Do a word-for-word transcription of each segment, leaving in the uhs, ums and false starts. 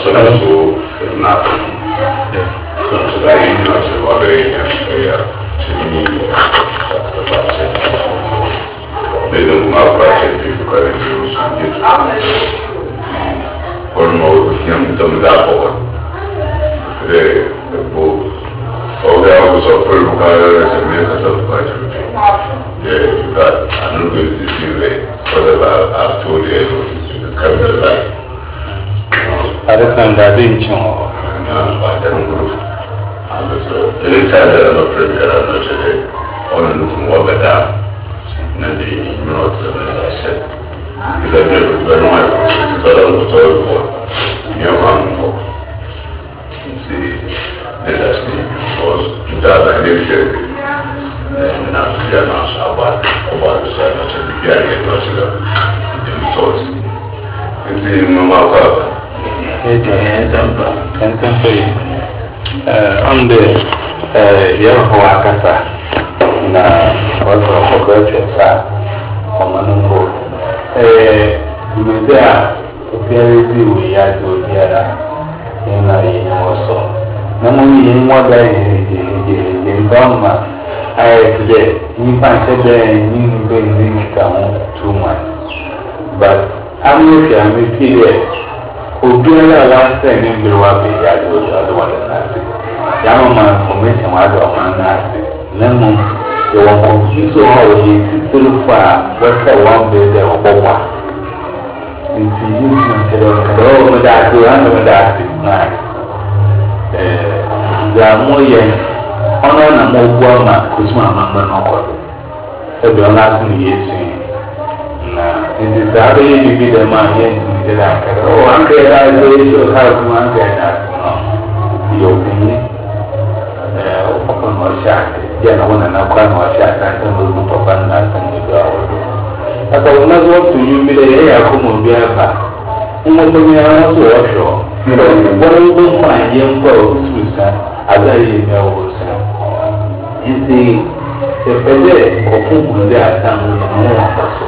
so not so today you know so what they have to me they don't have project because they do some almost young to that one the book all the hours of full colors and makers of budget yeah that I'm not going to see it whatever I've told you come to life I don't know didn't you I don't know and so anytime that I'm afraid that I'm not today on looking what better than the ignorance as I said because I never very much so I don't know for your man for see let us see because that I didn't say and now we are not about about the side of the beginning of the results and see no matter it is and simply on the Yahoo Akasa na what's a graduate sa Omanumbo Mezia very we are to Yara in a also. Namuni in what I in Doma I today you find today you bring two months but I'm with you I'm with you Obiara last time in Biruabi had the other one Nasi. Yamama information was on Nasi. Lemon, you were confused how he still far. What's the one bed there or Boba? Into you said, oh, Madasi, and Madasi, nice. There are more young. Honor and more Guama, Kusma, Mamma, no. So the last years. It is how you be the man here to the doctor. Oh, Uncle, I say you have to answer that. No, your opinion. Open or shot. Then I want to know what shot and some of the papa and nothing to go. But I will not want to you be the air come on the other. Who will be also offshore? You know, what you will find young folks who say, as I know, you see, if a day or whom they are some more.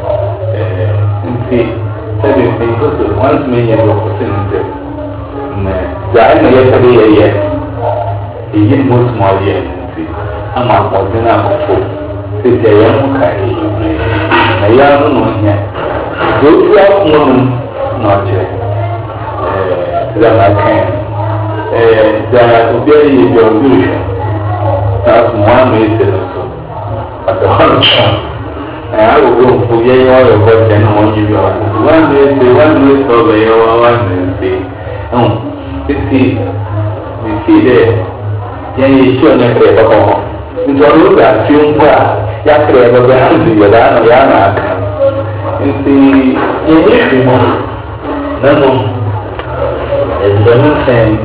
Seven because once many of your vicinity. Diana yesterday, yes. A year more small year. I'm a Modena before. Sit a young carry. A young one here. Those who have women, not yet. That I can. There will be your illusion. That's one way to so. But the whole I will go for ye all your work and on you. One day, say, one day, so they are one day, say, oh, you see, you see there, ye sure never ever home. Into a look at film, Yakre ever behind you, Yadana, Yana. You see, ye need you more. No, no, it's the new thing.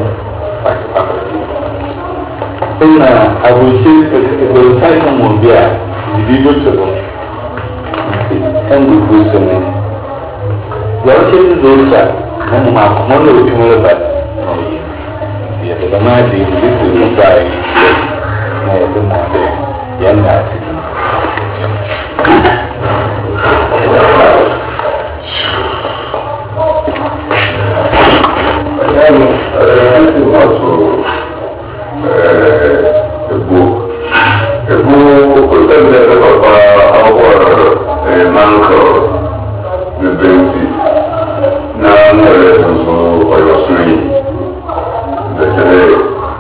Then I will say, it will take some more beer. Did you go to them? And we go so many. What is those? And my mother will come over. Oh, yes, the man did this is the guy. No, the man, young Nasi. Also, a book. A book about Manco, the Benty. Now, no lessons for your swing. Today,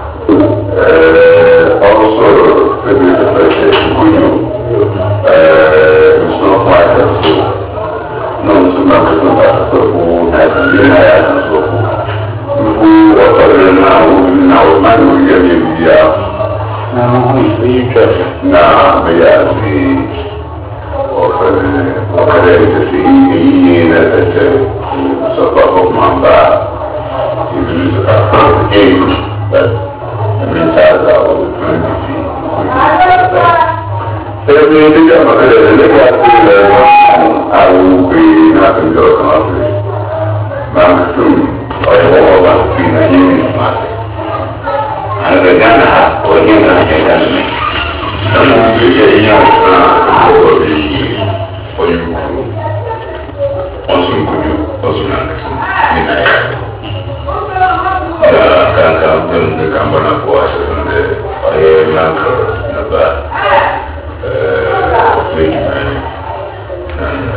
also, the bit of a good it's not quite as so. No, so much as not so cool, as a dinner and so cool. Who was other now, now, man, we get him here. Now, who is interested? Now, we are the. Opportunity to see in that so of Mamba is a game that I mean, that's our twenty feet. Every day, I will be nothing to come up with. Mamma soon, or all about being a human master. And the Ghana or Ghana Academy. Someone will get young for you. Also, could you also understand? can't come to the Campana Boas and the Lanker, the back, uh, three men, and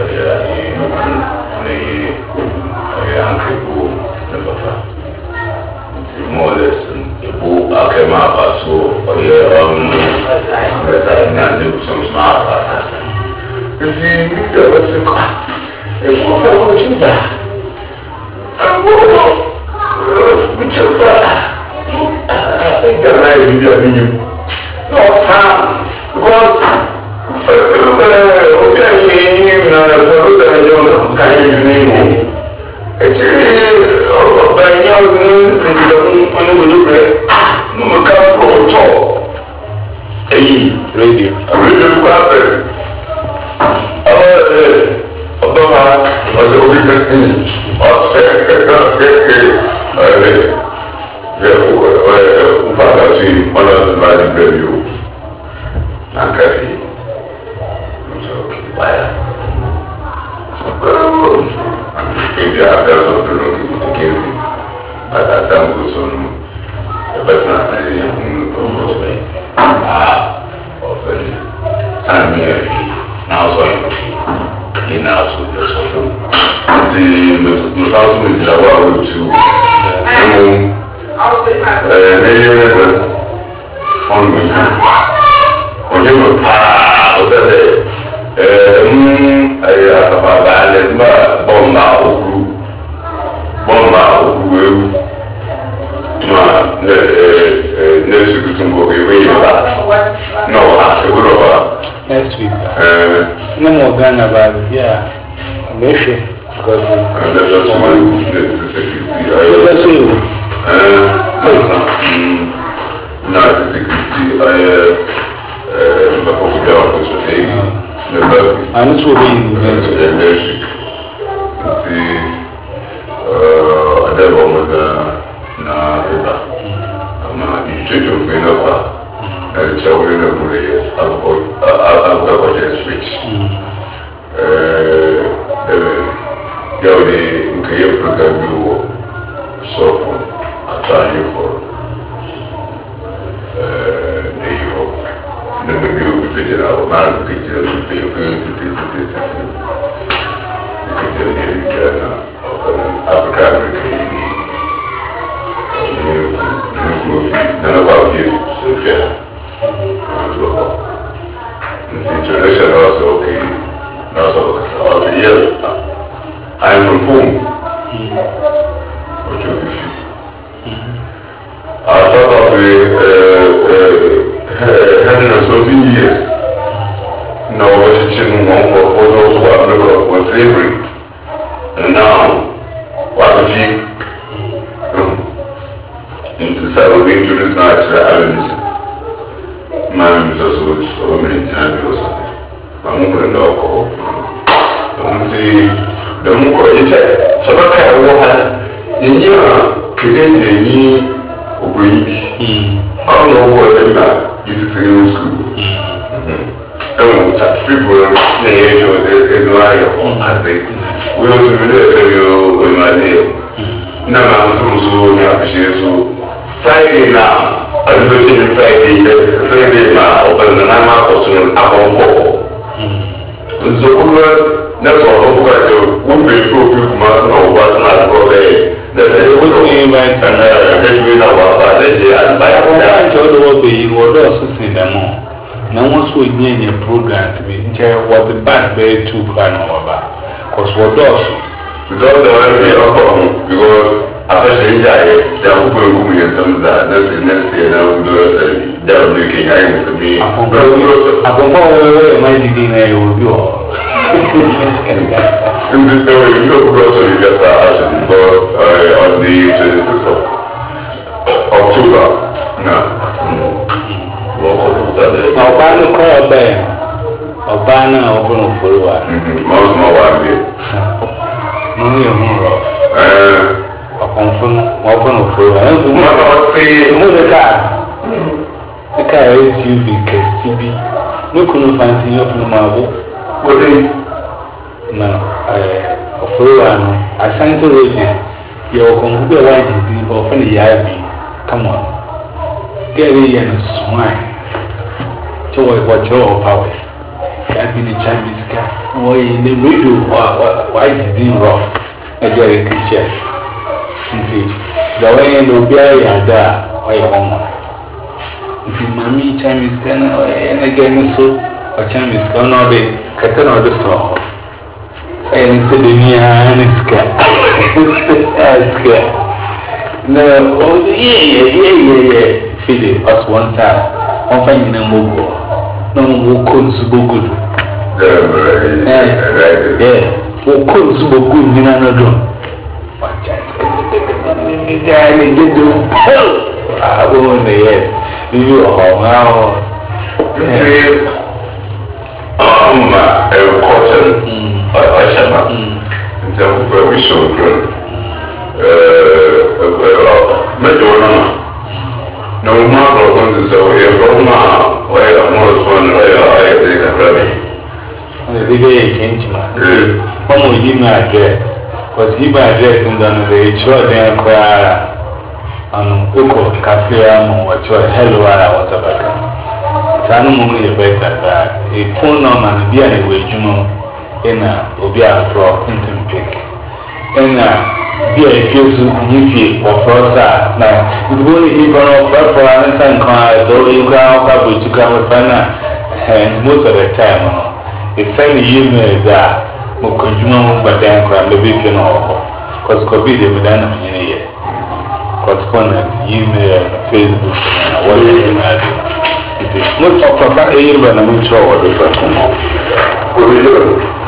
the uncle, the papa. More or less, the book I came up so, um, I knew some smart assassin. You see, there was a car. It's what I want to do. I'm going which is that? I think that I will be a new. No, Sam, because okay, you know, I don't kind of name. Actually, by now, I don't know the ah, no, come from top. Hey, radio, a radio carpet. Oh, Obama was a weekend. Oh, yeah, Father, see, one of the body review. I'm coffee. Okay, why? If you have that sort of thing against him, at that time goes on the personal almost like ah, often San Mary, now so in house with the social. The house with the world to the on me. On you, ah, was that um, I have a bad bomba or bomba or next week to go away. No, I should go next week. No more Ghana, but yeah, maybe because that's why the security. That's you. Not the security. I and this will be in the see, uh, I was na I'm a teacher of Minova, and it's a winner of the speech. The only clear program you saw from a time for the review of the general man, the teacher of the African none about you, Sophia. International also okay. Also, yes, I am from home. What you wish? I thought of a hundred and something years. Now, Washington for those who are looking for slavery. And now, what if you into several injuries natural elements? Man is also so many times or something. I'm going to know. I'm see the more you check. So, what kind of water in your kidding or breathe? I don't know what you is in school. Don't people in the age of the life, I think. We also relate you with my name. Now, I'm so appreciate you. Friday now, I'm looking Friday, Friday now, open the Nama Costume upon four. So, that's all over to one way to prove my no, but not go there. That's what we invite and let me know about it. And by a point, all the way you will also see them more. Now, once we need a program to be what the band very too crying over. Because what does without the way of because after saying that, there are people who are some that next next year now do us they are making I with me. I can follow my digging I will be all. In the story, you go to the actually because on the twenty-sixth of October. No. Now, Bana call bear or Bana open for a while. Most more one day. No, you're more of a confirm open for a while. See, Monica. The car is U V K C B. No, couldn't fancy your marble. What is now? For a while, I signed to radio. You're going to be a white or funny. I come on. Get it in a swine. To what your power. Can't be the Chinese car. Why in the radio? Why did you rock? I get a kitchen. The way in the Bible, why you want? If you mammy Chinese can, and again, so a Chinese can all day, Catan or the store. And said, yeah, and it's cat. No, oh, yeah, yeah, yeah, yeah, yeah. Feed it us one time. One thing in a mogo. No more could so good. Yeah, who could so good in another. What chance? I did do. I won't, yes. You are now. Um, a cotton. I shall in terms of we show good. Madonna. No matter what is so here from now, where I'm most one way I think I'm ready. The day change man. One will give my address. Because he my address and then the short then cry on Uko Cafe or hello, I was about. Sanum is better that a phone number and be anyway, you know. In a Obia Pro into pick. In a be a few Nifi or Frosa. Now, it's only even of for an instant car, so you can't have to come with Fana. And most of the time, it's sending email that Mokujuma, but then crime the big you know, because could be the Medana in a year. Correspondence, email, Facebook, what do you imagine? Most of Papa A. when I'm in trouble with her.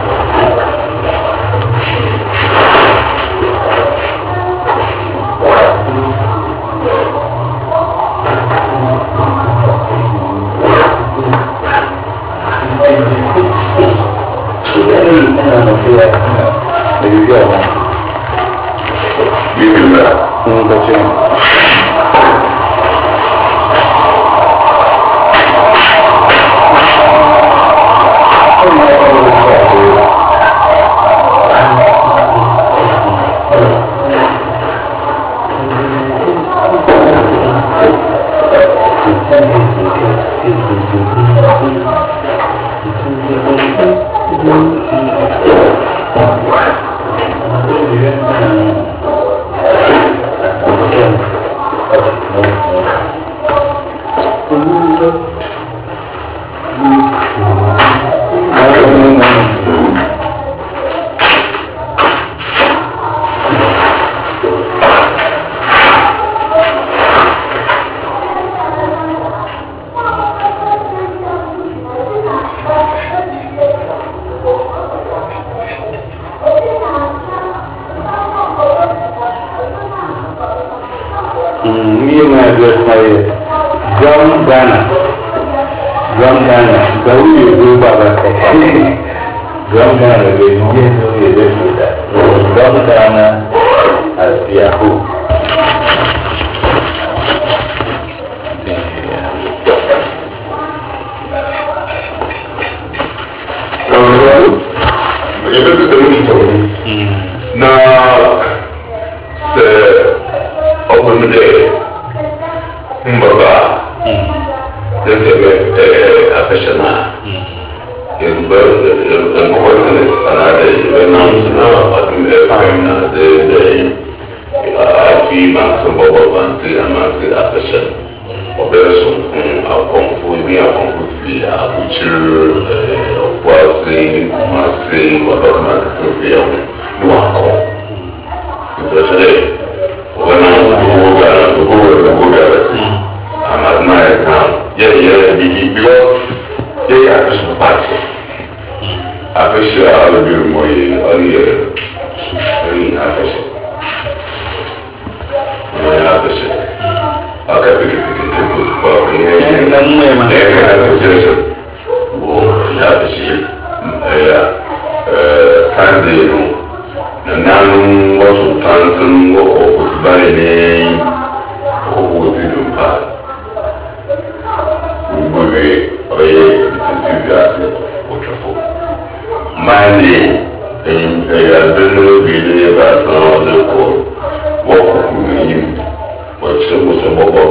Drum Ghana, Drum Ghana, the way you do Baba, Drum Ghana, we do that. Drum Ghana as Yahoo. Now, sir, open the day. Mbaba, this is a professional. In birth, and wasn't another announcement of the I feel Max and Bobo Bansi and Maxi Affection. Operation, our Kung Fu, we are Kung Fu Free, our Butcher, Wasi, Masi, Wabaka, Sylvia, Nuako. Especially when I was to go to the Google, I'm at my account. Yeah, yeah, because they are Christmas party. I appreciate all the beautiful only only appreciate. I appreciate. Okay, we can pick it up for me. Yeah, I appreciate. Oh, I appreciate. Yeah, Sunday. Now, what's the time? What was the name? What was it? Monday, and I don't know if you ever saw the call. What could you? What's the most of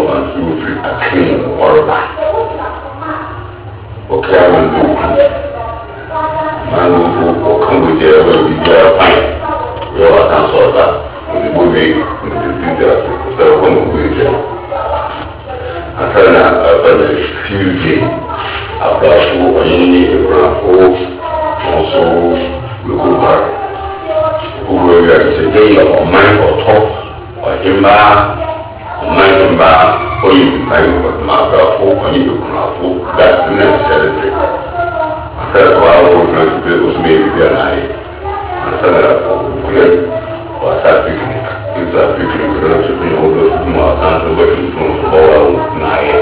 man or top or himba man himba or you man or mabra for or you for that's necessary. That's why I would not be able to make it an eye. And so that was a picnic. It's a picnic relatively older from our country working from all night.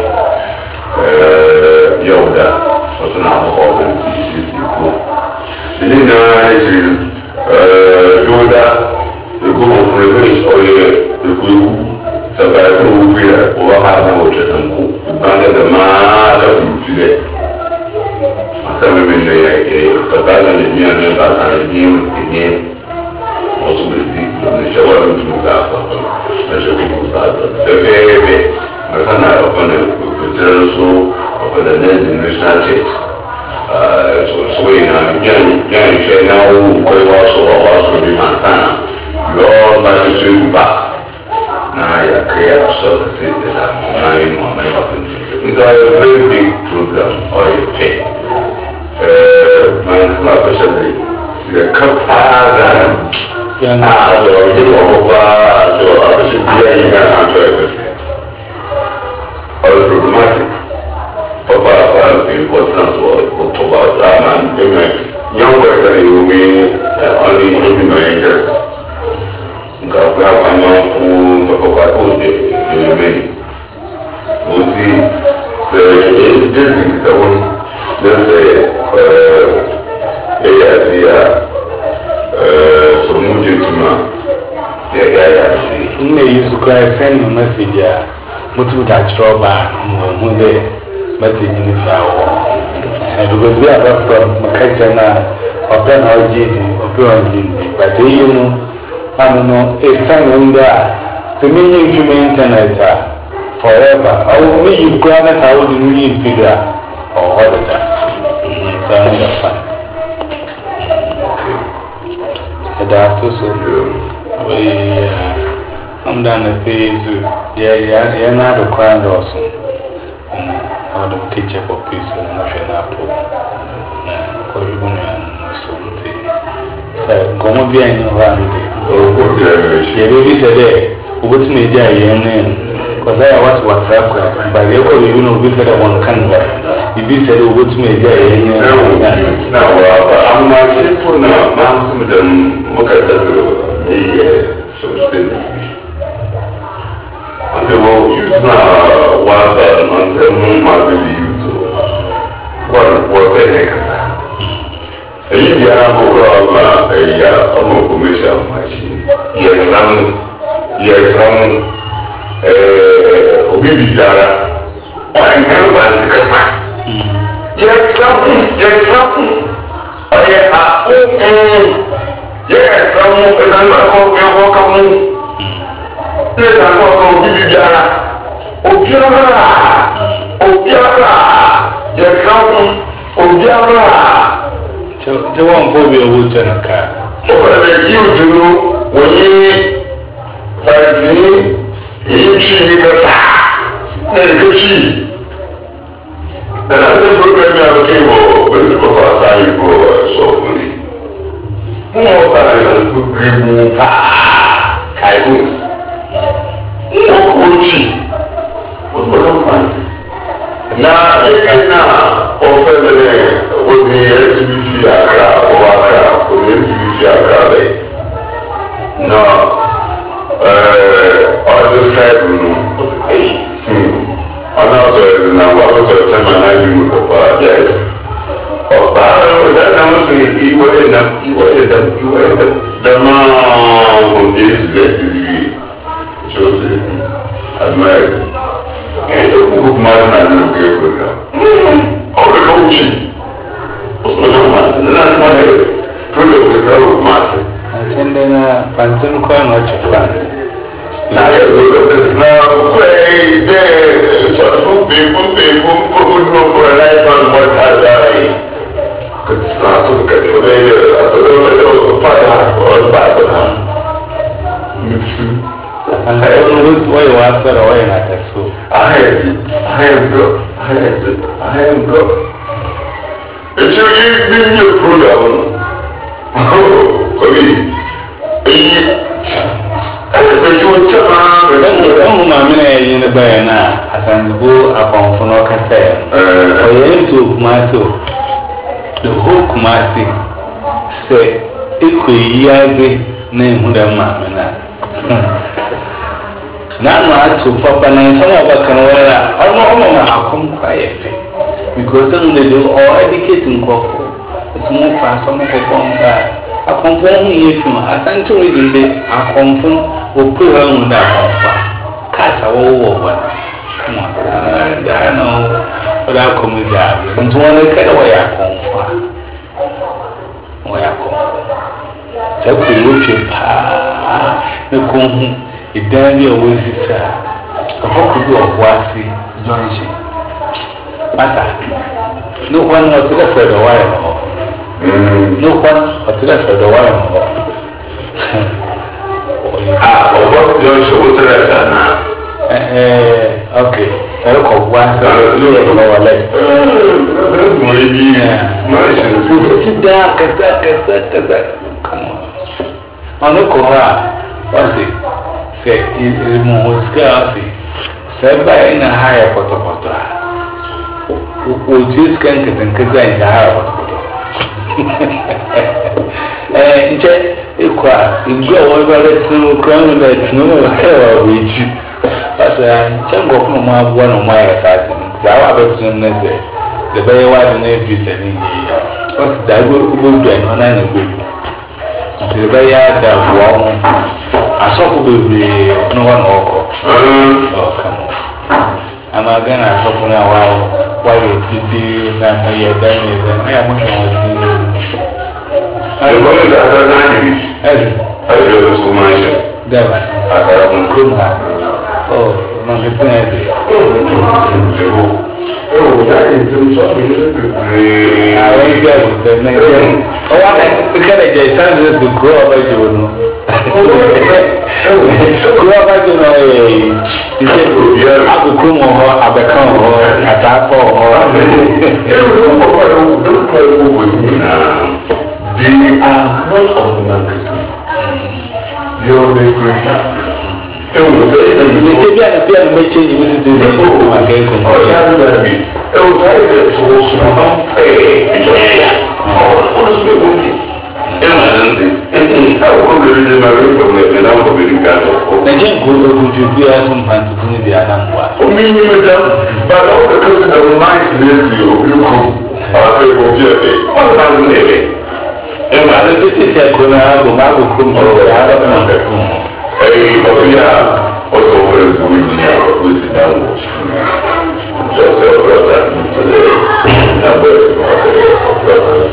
Yoda was an alcohol and C C cool. The dinner is Yoda, the group of revenge or the group survived over over having water and cook. The band of the man of today. Some women say a thousand of years and a thousand again. Also, the shower of the Mugafa, the Shabu, the baby, my son, I opened a so of the national church. So, we are young, young, now, we also also be Montana. You all must swim back. Now, I create so to say that I'm nine or nine of them. It's a very big program or a pay. My especially the compare and I will give over to obviously be a young everything. All problematic. Papa, the importance of talk about that and young person will be only implementers. Gabra Pama, Papa, the many. We'll see the business the one. Let's say, uh, yeah, uh, so move to my, yeah, yeah, yeah. You may use to cry, send a message, yeah, Mutu that trouble, Monday, message in the flower. And because we are from Makachana, or plan our G D, or Pure G D, but you know, I don't know, a time when there, the meaning to me internet forever. I will meet you, granted, I would need figure. Or what is that? So I know fine. That's also we I'm done the phase. Yeah, yeah, yeah, not the crowd also. Or the teacher for peace and nothing apple. Or even something. So, come on, be in your vanity. Yeah, baby said, eh, what's me, dear, your name? Because I was what's up, but they call you know, we said one canvas. If you said, what's me, dear, now, I'm not simple now, I'm some of them, look at the so still. And they will use now, while the mountain might be used to what was a next. A year of a year of commercial machine. Yes, some, yes, some. Obi Dara, I can't find the car. Yes, something, yes, something. Oh, yeah, yes, some, and I'm not going to walk on. Yes, I'm not going to be Dara. Obiara, Obiara, yes, something, Obiara. So, one for your woods and a car. What are you do when you find Ichi kasa, nekuchi. And I think we can have a table with the professor you go so funny. More than a good move, I do. No Gucci. What was the fun? Now, now, offer the with the S B C Accra or Accra, with the S B C Accra. No. Uh, describe another number of time and I do yes. Oh, that number you were in them, you were in them, you were in them. The man who is the degree shows it. Admire. And the book man and the program. Oh, the coaching. What's the number? That's not it. Put it with the master. And then a phantom coin or fun. Now, there's no way there. So, people, people, people go for a life on what has died. Because it's not so good. I don't know if fire or bad. And I don't know why you answer or why not. So, I am, I am good. I am good. I am good. If you give me your program, oh, for me, what's up, I'm a in the banana, as I go upon for no cafe. I am to Mato, the whole Kumasi say, Equi Yazi name them Mamma. Now, to Papa and some of us can wear a normal come quiet because then they do all educating cocoa. It's more fast, some of them. I confirm you from a century in the I confirm or put her on that confirm. Cats are all over. Come on, I know what I come with that. And to one look at the way I confirm. Why I come. So we look at pa. The come, it damn be always is a hope to do a wasi junction. Matter. No one was left for the while. No one, but that's the one. Ah, what's your show? What's that now? Eh, okay. I look at one side. Look at our leg. That's my idea. Sit down, Kasa, Kasa, Kasa. Come on. On the Kora, what's it? Say, it's more scarcity. Say, by in a higher potapota. Would you scan it and Kasa in the higher potapota? Eh, nche ikwa igwe wabale tinu kwanu na tinu wa wichi basa nche ngofo mo abua no mo ya sase za wa betinu nese de baye wa de na visa ni yi basa da go go do en na na go de baye da wo mo asofo bebre no wa no oko oh come on ama gana asofo na wa wa ye didi na ya da ni za ya mo so I go to the language. I go to mansion. Deva. I got one kuma. Oh, no, it's not it. Oh, that is something. I won't get it. The next day. Oh, I think I just to grow up as you know. Grow up as you know. He said, I will come over, I become over, I tap over. They are not of the Mancussi. They are the creator. They will say that you say, I appear to make change with the people. I can't come. Oh, yeah, that be. It was like that. So, I'm fair. Oh, what's the movie? Emergency. I will go to the marriage from the Vietnam of the Ghana. The Jim could be some fan to do the Anamwa. Oh, me, madam. But all the cousin of my place, you come. I'll say, go here. What about the Emma, the city said, "Go now, go back to come over." I don't know. Hey, Opia, also was with me. We sit down. Just a brother today. Now, where's my brother?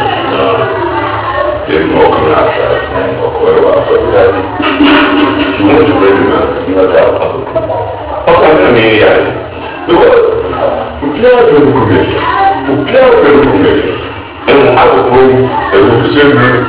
Didn't walk on outside. Or whatever. You want to ready, man? Not out. Okay, I mean, yeah. Because we play out the commission. We play out the commission. And I will go and send you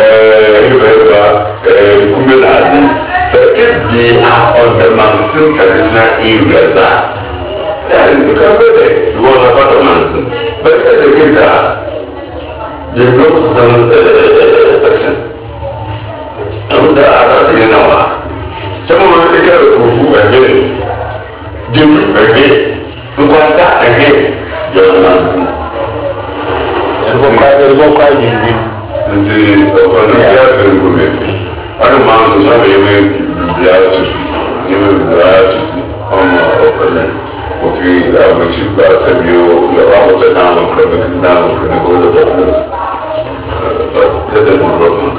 a Kumeladi. But if they are on the mountain traditional areas, then you can go there. You want about the mountain. But as a kid, they know some person. And the other thing, you know, some of the girls who are again, Jim again, who want that again, your mountain. The book I give you. And the other information. I don't mind to have a way to be able to see. Even the art to see. On my okay, I will shoot that to you. You're out of town and probably now for the whole of the place. But that doesn't work.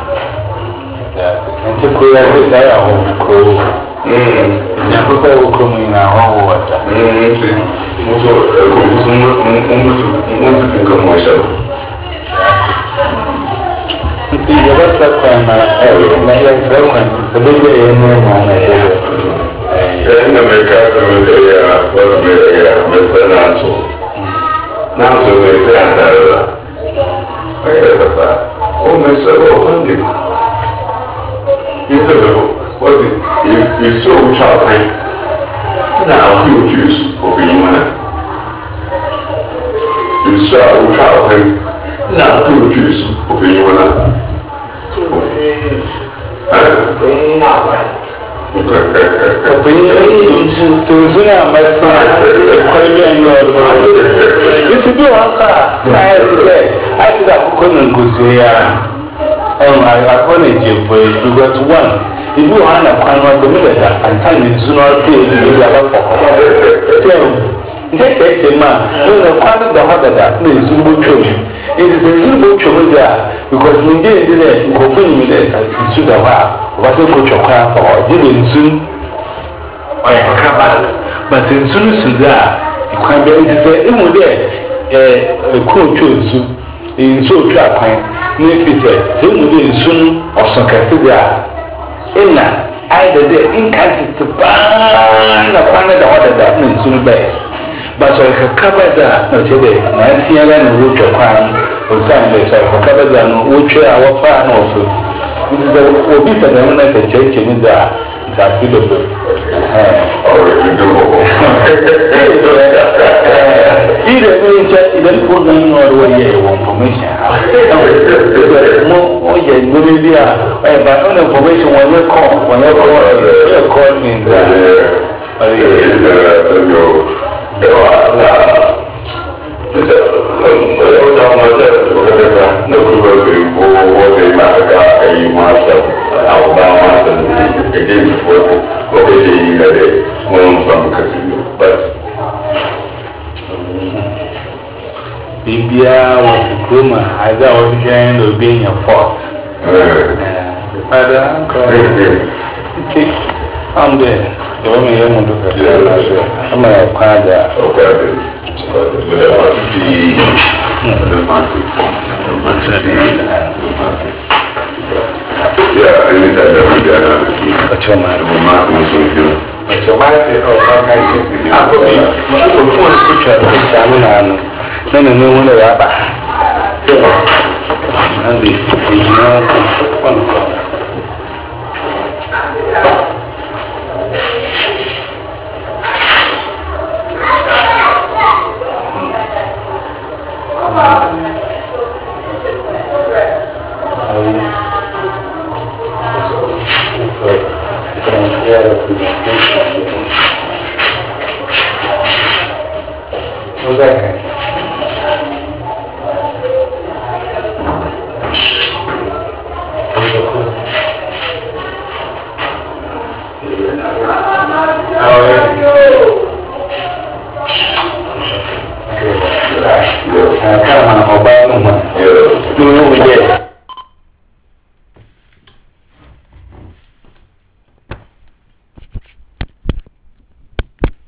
And to clear this, I hope cool. Hm. Never go coming out of water. Hm. Also, almost to think of myself. See, the rest of the time, I have frequent, the big day in America, was Mister Nassau. Nassau is the answer. I have a fact. Oh, Mister O'Hundy. Was it? You so chopping. Now, you choose for you. You saw chopping. Now, you choose for you. to soon I'm my son. This is your answer. I say, I said, I couldn't go to here. Oh, I acknowledge you for it because one, if you want a plan of the minute and time is sooner or later, you have a so, take a man, when the part of the harder that is Zumbo Chumi. It is a Zumbo Chumi there because we did it, go bring me there and see the wow. Was a coach of craft or didn't soon. I come back, but in soon as you you can't be able to say, in there, a coach in so trap. Nifise, Zimu soon or Soccer Inna, I the day inconsistent ban the planet order that means soon best. But so I can cover that no today, ninety and root your crown or Sunday, so I can cover that no which our fan also. This is a bit of the like a church in that it's a beautiful. Either even put them all the way information. More, yeah, maybe but on information when you call, when you call, you call me Bibia was a groomer, I was trying to be your fault. Father, I'm there. The woman you want to do, I'm a father. Yeah, anytime that we get out of here. What's your man? What's your man? I could be a full picture of this salon. No, no, no, no, Rabba. And the one call. Okay. Come on,